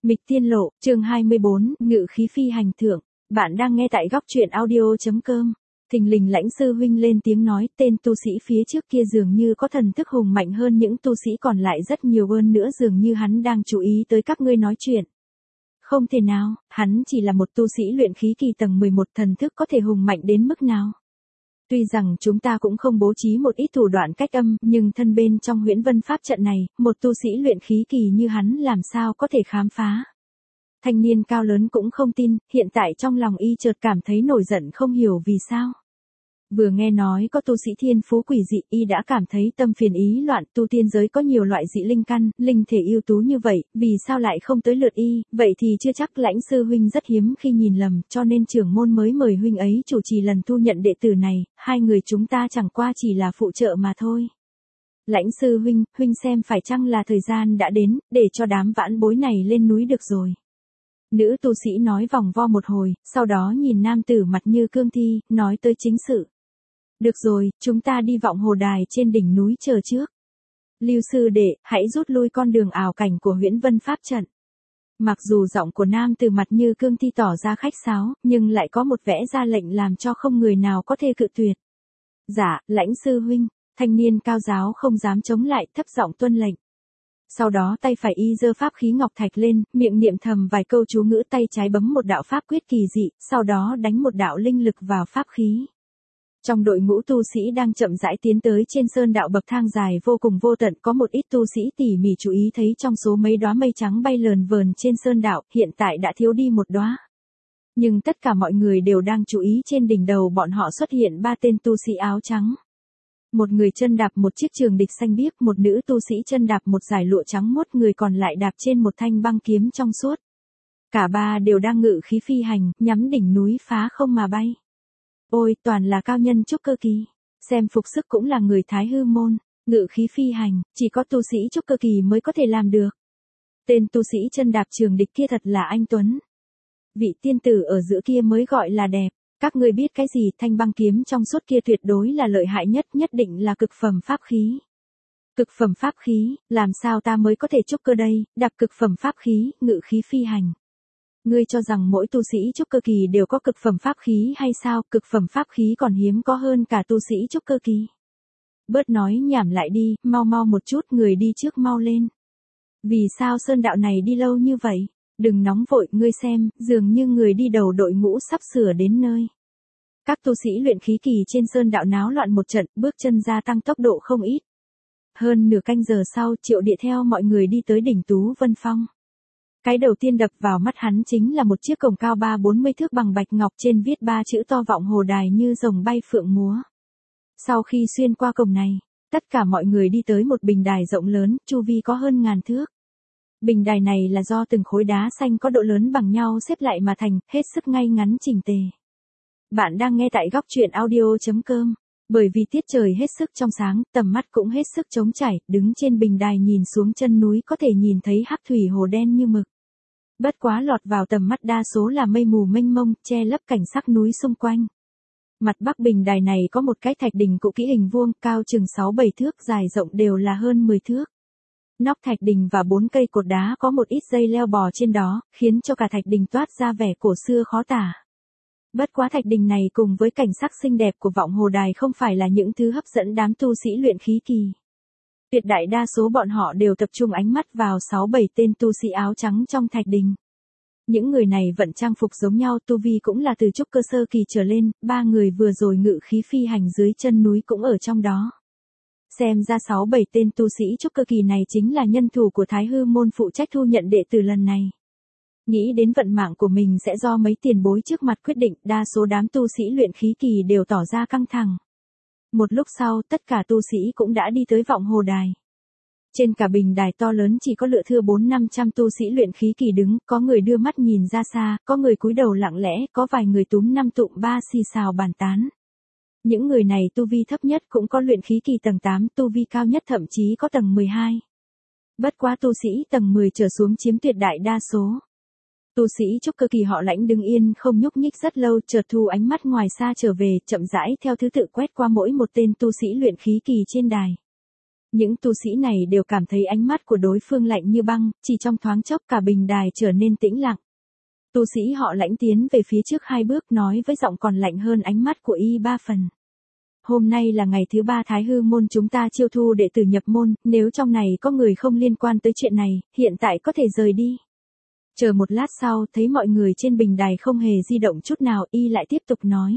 Mịch Tiên Lộ, chương 24, Ngự khí phi hành thượng. Bạn đang nghe tại góc truyện audio.com. Thình lình Lãnh sư huynh lên tiếng nói, tên tu sĩ phía trước kia dường như có thần thức hùng mạnh hơn những tu sĩ còn lại rất nhiều hơn nữa, dường như hắn đang chú ý tới các ngươi nói chuyện. Không thể nào, hắn chỉ là một tu sĩ luyện khí kỳ tầng 11, thần thức có thể hùng mạnh đến mức nào? Tuy rằng chúng ta cũng không bố trí một ít thủ đoạn cách âm, nhưng thân bên trong Huyễn Vân Pháp trận này, một tu sĩ luyện khí kỳ như hắn làm sao có thể khám phá. Thanh niên cao lớn cũng không tin, hiện tại trong lòng y chợt cảm thấy nổi giận không hiểu vì sao. Vừa nghe nói có tu sĩ thiên phú quỷ dị, y đã cảm thấy tâm phiền ý loạn. Tu tiên giới có nhiều loại dị linh căn, linh thể ưu tú như vậy, vì sao lại không tới lượt y? Vậy thì chưa chắc Lãnh sư huynh rất hiếm khi nhìn lầm, cho nên trưởng môn mới mời huynh ấy chủ trì lần thu nhận đệ tử này. Hai người chúng ta chẳng qua chỉ là phụ trợ mà thôi. Lãnh sư huynh, huynh xem phải chăng là thời gian đã đến, để cho đám vãn bối này lên núi được rồi. Nữ tu sĩ nói vòng vo một hồi, sau đó nhìn nam tử mặt như cương thi, nói tới chính sự. Được rồi, chúng ta đi vọng hồ đài trên đỉnh núi chờ trước. Lưu sư đệ, hãy rút lui con đường ảo cảnh của Huyễn Vân Pháp trận. Mặc dù giọng của nam tử mặt như cương thi tỏ ra khách sáo, nhưng lại có một vẻ ra lệnh làm cho không người nào có thể cự tuyệt. Dạ, Lãnh sư huynh. Thanh niên cao giáo không dám chống lại, thấp giọng tuân lệnh. Sau đó tay phải y giơ pháp khí ngọc thạch lên, miệng niệm thầm vài câu chú ngữ, tay trái bấm một đạo pháp quyết kỳ dị, sau đó đánh một đạo linh lực vào pháp khí. Trong đội ngũ tu sĩ đang chậm rãi tiến tới trên sơn đạo bậc thang dài vô cùng vô tận, có một ít tu sĩ tỉ mỉ chú ý thấy trong số mấy đóa mây trắng bay lờn vờn trên sơn đạo, hiện tại đã thiếu đi một đóa. Nhưng tất cả mọi người đều đang chú ý trên đỉnh đầu bọn họ xuất hiện ba tên tu sĩ áo trắng. Một người chân đạp một chiếc trường địch xanh biếc, một nữ tu sĩ chân đạp một dải lụa trắng muốt, người còn lại đạp trên một thanh băng kiếm trong suốt. Cả ba đều đang ngự khí phi hành, nhắm đỉnh núi phá không mà bay. Ôi, toàn là cao nhân trúc cơ kỳ. Xem phục sức cũng là người Thái Hư môn. Ngự khí phi hành, chỉ có tu sĩ trúc cơ kỳ mới có thể làm được. Tên tu sĩ chân đạp trường địch kia thật là anh tuấn. Vị tiên tử ở giữa kia mới gọi là đẹp. Các ngươi biết cái gì, thanh băng kiếm trong suốt kia tuyệt đối là lợi hại nhất, nhất định là cực phẩm pháp khí. Cực phẩm pháp khí, làm sao ta mới có thể trúc cơ đây, đạp cực phẩm pháp khí, ngự khí phi hành. Ngươi cho rằng mỗi tu sĩ trúc cơ kỳ đều có cực phẩm pháp khí hay sao, cực phẩm pháp khí còn hiếm có hơn cả tu sĩ trúc cơ kỳ. Bớt nói nhảm lại đi, mau mau một chút, người đi trước mau lên. Vì sao sơn đạo này đi lâu như vậy? Đừng nóng vội, ngươi xem, dường như người đi đầu đội ngũ sắp sửa đến nơi. Các tu sĩ luyện khí kỳ trên sơn đạo náo loạn một trận, bước chân gia tăng tốc độ không ít. Hơn nửa canh giờ sau, Triệu Địa theo mọi người đi tới đỉnh Tú Vân Phong. Cái đầu tiên đập vào mắt hắn chính là một chiếc cổng cao 3-40 thước bằng bạch ngọc, trên viết ba chữ to vọng hồ đài như rồng bay phượng múa. Sau khi xuyên qua cổng này, tất cả mọi người đi tới một bình đài rộng lớn, chu vi có hơn ngàn thước. Bình đài này là do từng khối đá xanh có độ lớn bằng nhau xếp lại mà thành, hết sức ngay ngắn chỉnh tề. Bạn đang nghe tại góc truyện audio.com. Bởi vì tiết trời hết sức trong sáng, tầm mắt cũng hết sức trống trải, đứng trên bình đài nhìn xuống chân núi có thể nhìn thấy hắc thủy hồ đen như mực. Bất quá lọt vào tầm mắt đa số là mây mù mênh mông, che lấp cảnh sắc núi xung quanh. Mặt bắc bình đài này có một cái thạch đỉnh cũ kỹ hình vuông, cao chừng 6-7 thước, dài rộng đều là hơn 10 thước. Nóc thạch đỉnh và 4 cây cột đá có một ít dây leo bò trên đó, khiến cho cả thạch đỉnh toát ra vẻ cổ xưa khó tả. Bất quá thạch đỉnh này cùng với cảnh sắc xinh đẹp của vọng hồ đài không phải là những thứ hấp dẫn đám tu sĩ luyện khí kỳ. Tuyệt đại đa số bọn họ đều tập trung ánh mắt vào 6-7 tên tu sĩ áo trắng trong thạch đỉnh. Những người này vận trang phục giống nhau, tu vi cũng là từ trúc cơ sơ kỳ trở lên, ba người vừa rồi ngự khí phi hành dưới chân núi cũng ở trong đó. Xem ra 6-7 tên tu sĩ trúc cơ kỳ này chính là nhân thủ của Thái Hư môn phụ trách thu nhận đệ tử lần này. Nghĩ đến vận mạng của mình sẽ do mấy tiền bối trước mặt quyết định, đa số đám tu sĩ luyện khí kỳ đều tỏ ra căng thẳng. Một lúc sau, tất cả tu sĩ cũng đã đi tới vọng hồ đài. Trên cả bình đài to lớn chỉ có lựa thưa 400-500 tu sĩ luyện khí kỳ đứng, có người đưa mắt nhìn ra xa, có người cúi đầu lặng lẽ, có vài người túm năm tụm ba xì xào bàn tán. Những người này tu vi thấp nhất cũng có luyện khí kỳ tầng 8, tu vi cao nhất thậm chí có tầng 12. Bất quá tu sĩ tầng 10 trở xuống chiếm tuyệt đại đa số. Tu sĩ trúc cơ kỳ họ Lãnh đứng yên không nhúc nhích rất lâu, chợt thu ánh mắt ngoài xa trở về, chậm rãi theo thứ tự quét qua mỗi một tên tu sĩ luyện khí kỳ trên đài. Những tu sĩ này đều cảm thấy ánh mắt của đối phương lạnh như băng, chỉ trong thoáng chốc cả bình đài trở nên tĩnh lặng. Tu sĩ họ Lãnh tiến về phía trước 2 bước nói với giọng còn lạnh hơn ánh mắt của y 3 phần. Hôm nay là ngày thứ 3 Thái Hư môn chúng ta chiêu thu đệ tử nhập môn, nếu trong này có người không liên quan tới chuyện này, hiện tại có thể rời đi. Chờ một lát sau, thấy mọi người trên bình đài không hề di động chút nào, y lại tiếp tục nói.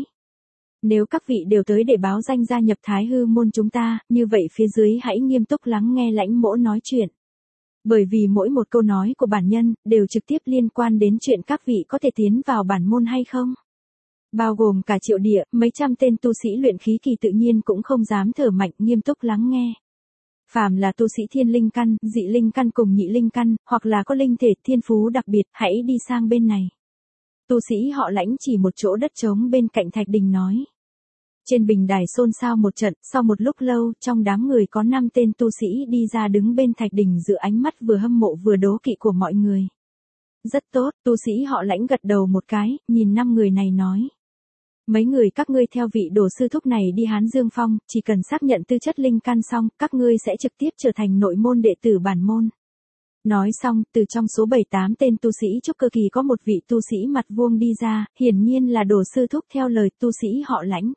Nếu các vị đều tới để báo danh gia nhập Thái Hư môn chúng ta, như vậy phía dưới hãy nghiêm túc lắng nghe Lãnh mỗ nói chuyện. Bởi vì mỗi một câu nói của bản nhân, đều trực tiếp liên quan đến chuyện các vị có thể tiến vào bản môn hay không. Bao gồm cả Triệu Địa, mấy trăm tên tu sĩ luyện khí kỳ tự nhiên cũng không dám thở mạnh, nghiêm túc lắng nghe. Phàm là tu sĩ thiên linh căn, dị linh căn cùng nhị linh căn, hoặc là có linh thể thiên phú đặc biệt, hãy đi sang bên này. Tu sĩ họ Lãnh chỉ một chỗ đất trống bên cạnh thạch đình nói. Trên bình đài xôn xao một trận, sau một lúc lâu, trong đám người có 5 tên tu sĩ đi ra đứng bên thạch đình giữa ánh mắt vừa hâm mộ vừa đố kỵ của mọi người. Rất tốt, tu sĩ họ Lãnh gật đầu một cái, nhìn 5 người này nói. Mấy người các ngươi theo vị đồ sư thúc này đi Hán Dương Phong, chỉ cần xác nhận tư chất linh căn xong, các ngươi sẽ trực tiếp trở thành nội môn đệ tử bản môn. Nói xong, từ trong số 7-8 tên tu sĩ trúc cơ kỳ có một vị tu sĩ mặt vuông đi ra, hiển nhiên là đồ sư thúc theo lời tu sĩ họ Lãnh.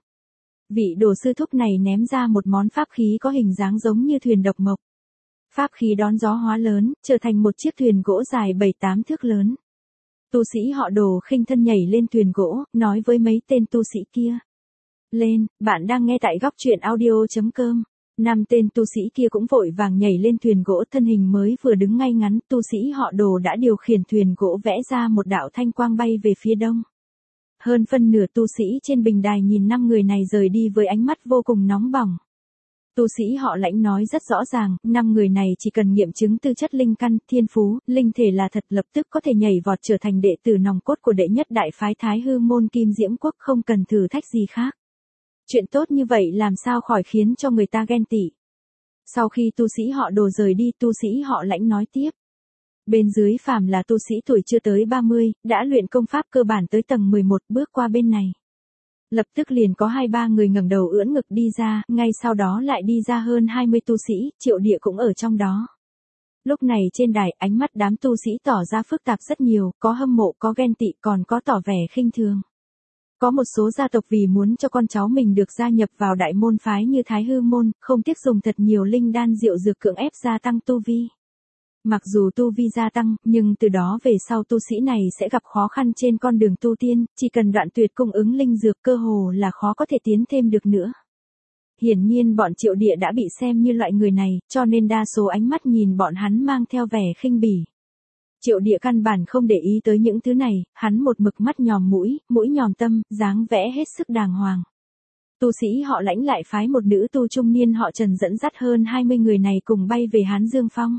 Vị đồ sư thúc này ném ra một món pháp khí có hình dáng giống như thuyền độc mộc. Pháp khí đón gió hóa lớn, trở thành một chiếc thuyền gỗ dài 7-8 thước lớn. Tu sĩ họ Đồ khinh thân nhảy lên thuyền gỗ, nói với mấy tên tu sĩ kia. Lên, bạn đang nghe tại góc truyện audio.com. 5 tên tu sĩ kia cũng vội vàng nhảy lên thuyền gỗ, thân hình mới vừa đứng ngay ngắn, tu sĩ họ Đồ đã điều khiển thuyền gỗ vẽ ra một đạo thanh quang bay về phía đông. Hơn phân nửa tu sĩ trên bình đài nhìn 5 người này rời đi với ánh mắt vô cùng nóng bỏng. Tu sĩ họ Lãnh nói rất rõ ràng, 5 người này chỉ cần nghiệm chứng tư chất linh căn, thiên phú, linh thể là thật lập tức có thể nhảy vọt trở thành đệ tử nòng cốt của đệ nhất đại phái Thái Hư môn Kim Diễm Quốc, không cần thử thách gì khác. Chuyện tốt như vậy làm sao khỏi khiến cho người ta ghen tị. Sau khi tu sĩ họ Đồ rời đi, tu sĩ họ Lãnh nói tiếp. Bên dưới phàm là tu sĩ tuổi chưa tới 30, đã luyện công pháp cơ bản tới tầng 11, bước qua bên này. Lập tức liền có 2-3 người ngẩng đầu ưỡn ngực đi ra, ngay sau đó lại đi ra hơn 20 tu sĩ, Triệu Địa cũng ở trong đó. Lúc này trên đài, ánh mắt đám tu sĩ tỏ ra phức tạp rất nhiều, có hâm mộ, có ghen tị, còn có tỏ vẻ khinh thường. Có một số gia tộc vì muốn cho con cháu mình được gia nhập vào đại môn phái như Thái Hư môn, không tiếc dùng thật nhiều linh đan rượu dược cưỡng ép gia tăng tu vi. Mặc dù tu vi gia tăng, nhưng từ đó về sau tu sĩ này sẽ gặp khó khăn trên con đường tu tiên, chỉ cần đoạn tuyệt cung ứng linh dược cơ hồ là khó có thể tiến thêm được nữa. Hiển nhiên bọn Triệu Địa đã bị xem như loại người này, cho nên đa số ánh mắt nhìn bọn hắn mang theo vẻ khinh bỉ. Triệu Địa căn bản không để ý tới những thứ này, hắn một mực mắt nhòm mũi, mũi nhòm tâm, dáng vẽ hết sức đàng hoàng. Tu sĩ họ Lãnh lại phái một nữ tu trung niên họ Trần dẫn dắt hơn 20 người này cùng bay về Hán Dương Phong.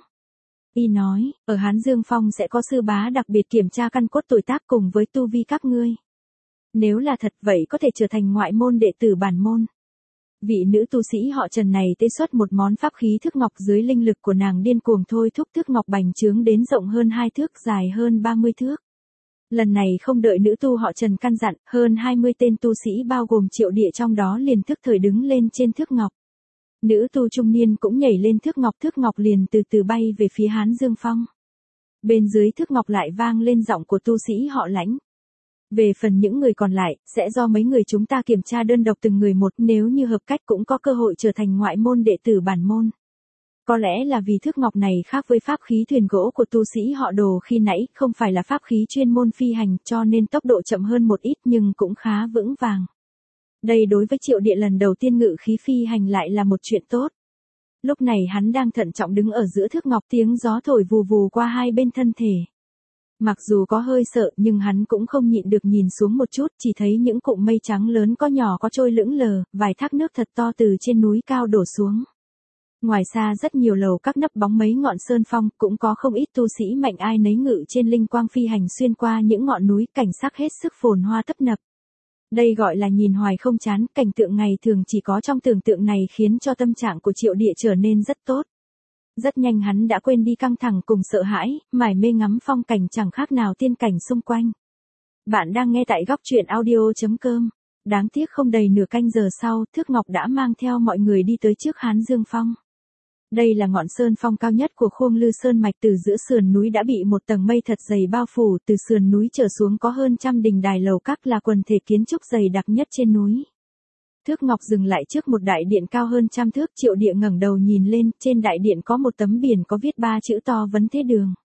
Y nói, ở Hán Dương Phong sẽ có sư bá đặc biệt kiểm tra căn cốt tuổi tác cùng với tu vi các ngươi. Nếu là thật vậy có thể trở thành ngoại môn đệ tử bản môn. Vị nữ tu sĩ họ Trần này tế xuất một món pháp khí thước ngọc, dưới linh lực của nàng điên cuồng thôi thúc thước ngọc bành trướng đến rộng hơn 2 thước, dài hơn 30 thước. Lần này không đợi nữ tu họ Trần căn dặn, hơn 20 tên tu sĩ bao gồm Triệu Địa trong đó liền thức thời đứng lên trên thước ngọc. Nữ tu trung niên cũng nhảy lên thước ngọc liền từ từ bay về phía Hán Dương Phong. Bên dưới thước ngọc lại vang lên giọng của tu sĩ họ Lãnh. Về phần những người còn lại, sẽ do mấy người chúng ta kiểm tra đơn độc từng người một, nếu như hợp cách cũng có cơ hội trở thành ngoại môn đệ tử bản môn. Có lẽ là vì thước ngọc này khác với pháp khí thuyền gỗ của tu sĩ họ Đồ khi nãy, không phải là pháp khí chuyên môn phi hành, cho nên tốc độ chậm hơn một ít nhưng cũng khá vững vàng. Đây đối với Triệu Địa lần đầu tiên ngự khí phi hành lại là một chuyện tốt. Lúc này hắn đang thận trọng đứng ở giữa thước ngọc, tiếng gió thổi vù vù qua hai bên thân thể. Mặc dù có hơi sợ nhưng hắn cũng không nhịn được nhìn xuống một chút, chỉ thấy những cụm mây trắng lớn có nhỏ có trôi lững lờ, vài thác nước thật to từ trên núi cao đổ xuống. Ngoài xa rất nhiều lầu các nấp bóng mấy ngọn sơn phong, cũng có không ít tu sĩ mạnh ai nấy ngự trên linh quang phi hành xuyên qua những ngọn núi, cảnh sắc hết sức phồn hoa tấp nập. Đây gọi là nhìn hoài không chán, cảnh tượng ngày thường chỉ có trong tưởng tượng này khiến cho tâm trạng của Triệu Địa trở nên rất tốt. Rất nhanh hắn đã quên đi căng thẳng cùng sợ hãi, mải mê ngắm phong cảnh chẳng khác nào tiên cảnh xung quanh. Bạn đang nghe tại góc truyện audio.com. Đáng tiếc không đầy nửa canh giờ sau, thước ngọc đã mang theo mọi người đi tới trước Hán Dương Phong. Đây là ngọn sơn phong cao nhất của Khôn Lư Sơn mạch, từ giữa sườn núi đã bị một tầng mây thật dày bao phủ, từ sườn núi trở xuống có hơn trăm đình đài lầu các là quần thể kiến trúc dày đặc nhất trên núi. Thước Ngọc dừng lại trước một đại điện cao hơn trăm thước, Triệu Địa ngẩng đầu nhìn lên, trên đại điện có một tấm biển có viết 3 chữ to Vấn Thế Đường.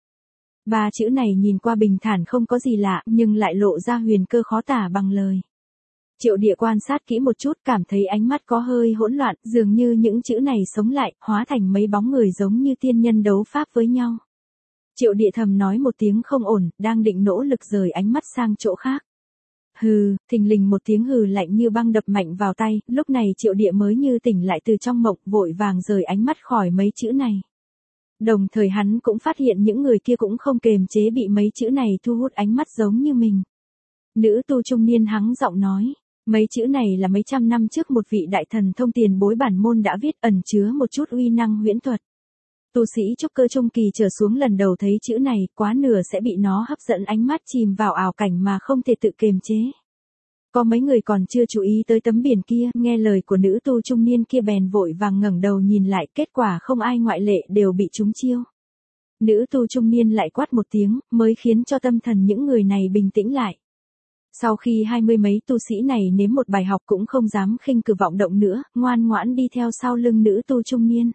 3 chữ này nhìn qua bình thản không có gì lạ, nhưng lại lộ ra huyền cơ khó tả bằng lời. Triệu Địa quan sát kỹ một chút, cảm thấy ánh mắt có hơi hỗn loạn, dường như những chữ này sống lại, hóa thành mấy bóng người giống như tiên nhân đấu pháp với nhau. Triệu Địa thầm nói một tiếng không ổn, đang định nỗ lực rời ánh mắt sang chỗ khác. Hừ, thình lình một tiếng hừ lạnh như băng đập mạnh vào tay, lúc này Triệu Địa mới như tỉnh lại từ trong mộng, vội vàng rời ánh mắt khỏi mấy chữ này. Đồng thời hắn cũng phát hiện những người kia cũng không kềm chế bị mấy chữ này thu hút ánh mắt giống như mình. Nữ tu trung niên hắng giọng nói, mấy chữ này là mấy trăm năm trước một vị đại thần thông tiền bối bản môn đã viết, ẩn chứa một chút uy năng huyễn thuật. Tu sĩ trúc cơ trung kỳ trở xuống lần đầu thấy chữ này, quá nửa sẽ bị nó hấp dẫn ánh mắt, chìm vào ảo cảnh mà không thể tự kiềm chế. Có mấy người còn chưa chú ý tới tấm biển kia, nghe lời của nữ tu trung niên kia bèn vội vàng ngẩng đầu nhìn lại, kết quả không ai ngoại lệ đều bị trúng chiêu. Nữ tu trung niên lại quát một tiếng, mới khiến cho tâm thần những người này bình tĩnh lại. Sau khi 20 mấy tu sĩ này nếm một bài học cũng không dám khinh cử vọng động nữa, ngoan ngoãn đi theo sau lưng nữ tu trung niên.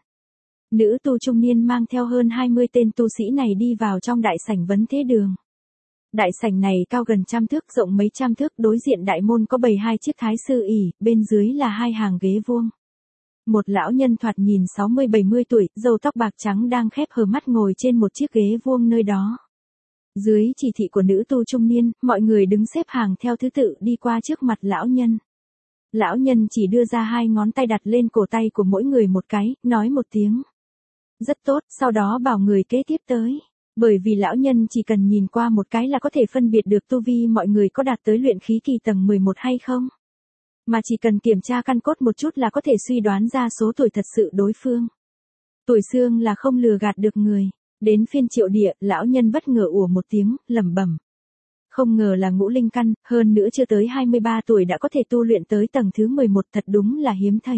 Nữ tu trung niên mang theo hơn 20 tên tu sĩ này đi vào trong đại sảnh Vấn Thế Đường. Đại sảnh này cao gần trăm thước, rộng mấy trăm thước, đối diện đại môn có bày 2 chiếc thái sư ỷ, bên dưới là 2 hàng ghế vuông. Một lão nhân thoạt nhìn 60-70 tuổi, râu tóc bạc trắng đang khép hờ mắt ngồi trên một chiếc ghế vuông nơi đó. Dưới chỉ thị của nữ tu trung niên, mọi người đứng xếp hàng theo thứ tự đi qua trước mặt lão nhân. Lão nhân chỉ đưa ra 2 ngón tay đặt lên cổ tay của mỗi người một cái, nói một tiếng. Rất tốt, sau đó bảo người kế tiếp tới. Bởi vì lão nhân chỉ cần nhìn qua một cái là có thể phân biệt được tu vi mọi người có đạt tới luyện khí kỳ tầng 11 hay không. Mà chỉ cần kiểm tra căn cốt một chút là có thể suy đoán ra số tuổi thật sự đối phương. Tuổi xương là không lừa gạt được người. Đến phiên Triệu Địa, lão nhân bất ngờ ủa một tiếng, lẩm bẩm. Không ngờ là ngũ linh căn, hơn nữa chưa tới 23 tuổi đã có thể tu luyện tới tầng thứ 11, thật đúng là hiếm thấy.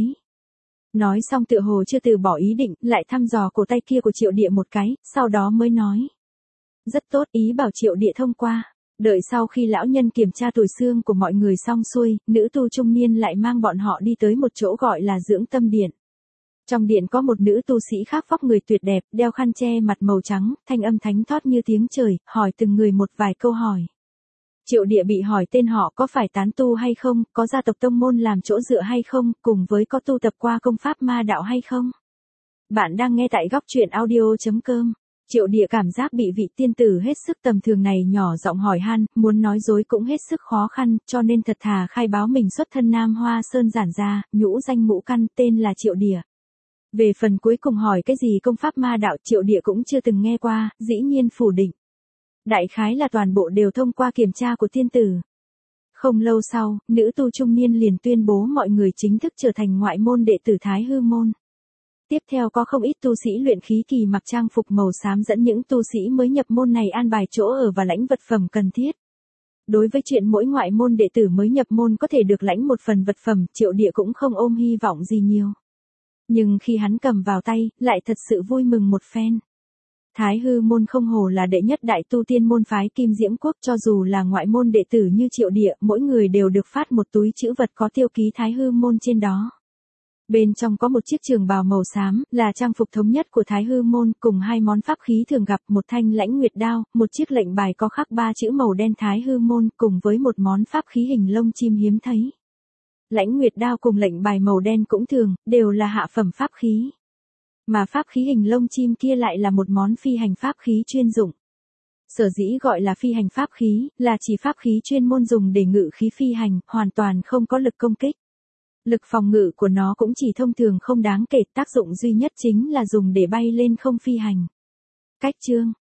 Nói xong tựa hồ chưa từ bỏ ý định, lại thăm dò cổ tay kia của Triệu Địa một cái, sau đó mới nói. Rất tốt, ý bảo Triệu Địa thông qua. Đợi sau khi lão nhân kiểm tra tuổi xương của mọi người xong xuôi, nữ tu trung niên lại mang bọn họ đi tới một chỗ gọi là dưỡng tâm điện. Trong điện có một nữ tu sĩ khác vóc người tuyệt đẹp, đeo khăn che mặt màu trắng, thanh âm thánh thót như tiếng trời, hỏi từng người một vài câu hỏi. Triệu Địa bị hỏi tên họ có phải tán tu hay không, có gia tộc tông môn làm chỗ dựa hay không, cùng với có tu tập qua công pháp ma đạo hay không. Bạn đang nghe tại goctruyện.audio.com. Triệu Địa cảm giác bị vị tiên tử hết sức tầm thường này nhỏ giọng hỏi han, muốn nói dối cũng hết sức khó khăn, cho nên thật thà khai báo mình xuất thân Nam Hoa Sơn Giản Gia, nhũ danh ngũ căn, tên là Triệu Địa. Về phần cuối cùng hỏi cái gì công pháp ma đạo, Triệu Địa cũng chưa từng nghe qua, dĩ nhiên phủ định. Đại khái là toàn bộ đều thông qua kiểm tra của tiên tử. Không lâu sau, nữ tu trung niên liền tuyên bố mọi người chính thức trở thành ngoại môn đệ tử Thái Hư môn. Tiếp theo có không ít tu sĩ luyện khí kỳ mặc trang phục màu xám dẫn những tu sĩ mới nhập môn này an bài chỗ ở và lãnh vật phẩm cần thiết. Đối với chuyện mỗi ngoại môn đệ tử mới nhập môn có thể được lãnh một phần vật phẩm, Triệu Địa cũng không ôm hy vọng gì nhiều. Nhưng khi hắn cầm vào tay, lại thật sự vui mừng một phen. Thái Hư môn không hổ là đệ nhất đại tu tiên môn phái Kim Diễm Quốc, cho dù là ngoại môn đệ tử như Triệu Địa, mỗi người đều được phát một túi trữ vật có tiêu ký Thái Hư môn trên đó. Bên trong có một chiếc trường bào màu xám, là trang phục thống nhất của Thái Hư môn, cùng 2 món pháp khí thường gặp, một thanh lãnh nguyệt đao, một chiếc lệnh bài có khắc 3 chữ màu đen Thái Hư môn, cùng với một món pháp khí hình lông chim hiếm thấy. Lãnh nguyệt đao cùng lệnh bài màu đen cũng thường, đều là hạ phẩm pháp khí. Mà pháp khí hình lông chim kia lại là một món phi hành pháp khí chuyên dụng. Sở dĩ gọi là phi hành pháp khí, là chỉ pháp khí chuyên môn dùng để ngự khí phi hành, hoàn toàn không có lực công kích. Lực phòng ngự của nó cũng chỉ thông thường không đáng kể, tác dụng duy nhất chính là dùng để bay lên không phi hành. Cách chương